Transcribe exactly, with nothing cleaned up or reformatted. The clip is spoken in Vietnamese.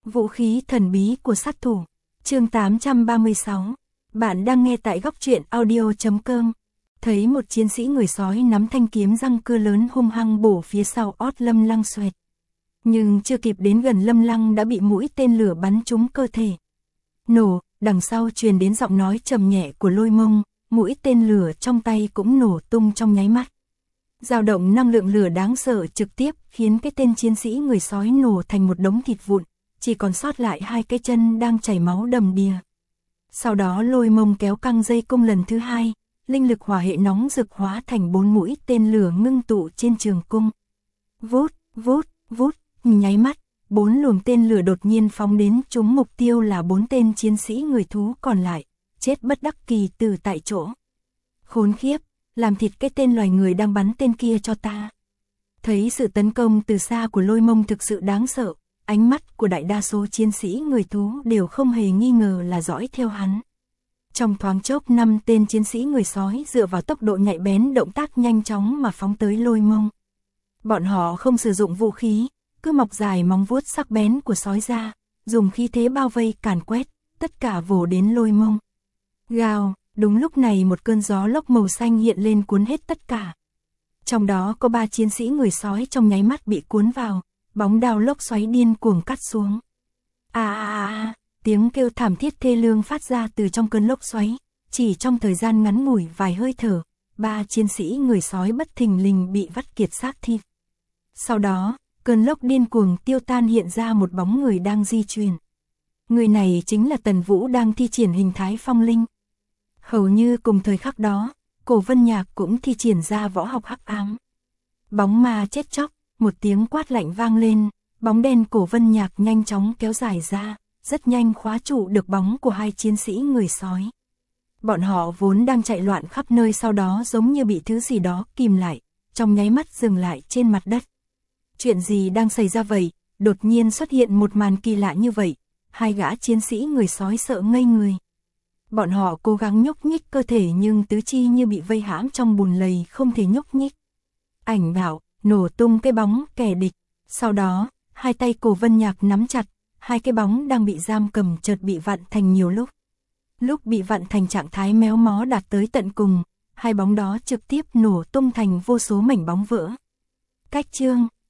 Vũ khí thần bí của sát thủ. Chương tám trăm ba mươi sáu. Bạn đang nghe tại góc truyện audio chấm com. Thấy một chiến sĩ người sói nắm thanh kiếm răng cưa lớn hung hăng bổ phía sau ót Lâm Lăng xoẹt. Nhưng chưa kịp đến gần Lâm Lăng đã bị mũi tên lửa bắn trúng cơ thể. Nổ, đằng sau truyền đến giọng nói trầm nhẹ của Lôi Mông, mũi tên lửa trong tay cũng nổ tung trong nháy mắt. Dao động năng lượng lửa đáng sợ trực tiếp khiến cái tên chiến sĩ người sói nổ thành một đống thịt vụn, chỉ còn sót lại hai cái chân đang chảy máu đầm đìa. Sau đó Lôi Mông kéo căng dây cung lần thứ hai, linh lực hỏa hệ nóng rực hóa thành bốn mũi tên lửa ngưng tụ trên trường cung. Vút, vút, vút, nháy mắt, bốn luồng tên lửa đột nhiên phóng đến, trúng mục tiêu là bốn tên chiến sĩ người thú còn lại, chết bất đắc kỳ từ tại chỗ. Khốn khiếp, làm thịt cái tên loài người đang bắn tên kia cho ta. Thấy sự tấn công từ xa của Lôi Mông thực sự đáng sợ, ánh mắt của đại đa số chiến sĩ người thú đều không hề nghi ngờ là dõi theo hắn. Trong thoáng chốc năm tên chiến sĩ người sói dựa vào tốc độ nhạy bén động tác nhanh chóng mà phóng tới Lôi Mông. Bọn họ không sử dụng vũ khí, cứ mọc dài móng vuốt sắc bén của sói ra, dùng khí thế bao vây càn quét, tất cả vồ đến Lôi Mông. Gào, đúng lúc này một cơn gió lốc màu xanh hiện lên cuốn hết tất cả. Trong đó có ba chiến sĩ người sói trong nháy mắt bị cuốn vào, bóng đao lốc xoáy điên cuồng cắt xuống. A a a, tiếng kêu thảm thiết thê lương phát ra từ trong cơn lốc xoáy, chỉ trong thời gian ngắn ngủi vài hơi thở, ba chiến sĩ người sói bất thình lình bị vắt kiệt xác thịt. Sau đó, cơn lốc điên cuồng tiêu tan, hiện ra một bóng người đang di chuyển. Người này chính là Tần Vũ đang thi triển hình thái phong linh. Hầu như cùng thời khắc đó, Cổ Vân Nhạc cũng thi triển ra võ học hắc ám. Bóng ma chết chóc, một tiếng quát lạnh vang lên, bóng đen Cổ Vân Nhạc nhanh chóng kéo dài ra, rất nhanh khóa trụ được bóng của hai chiến sĩ người sói. Bọn họ vốn đang chạy loạn khắp nơi, sau đó giống như bị thứ gì đó kìm lại, trong nháy mắt dừng lại trên mặt đất. Chuyện gì đang xảy ra vậy? Đột nhiên xuất hiện một màn kỳ lạ như vậy, hai gã chiến sĩ người sói sợ ngây người. Bọn họ cố gắng nhúc nhích cơ thể nhưng tứ chi như bị vây hãm trong bùn lầy, không thể nhúc nhích. Ảnh bạo, nổ tung cái bóng kẻ địch. Sau đó, hai tay Cổ Vân Nhạc nắm chặt, hai cái bóng đang bị giam cầm chợt bị vặn thành nhiều lúc. Lúc bị vặn thành trạng thái méo mó đạt tới tận cùng, hai bóng đó trực tiếp nổ tung thành vô số mảnh bóng vỡ. Cách chương,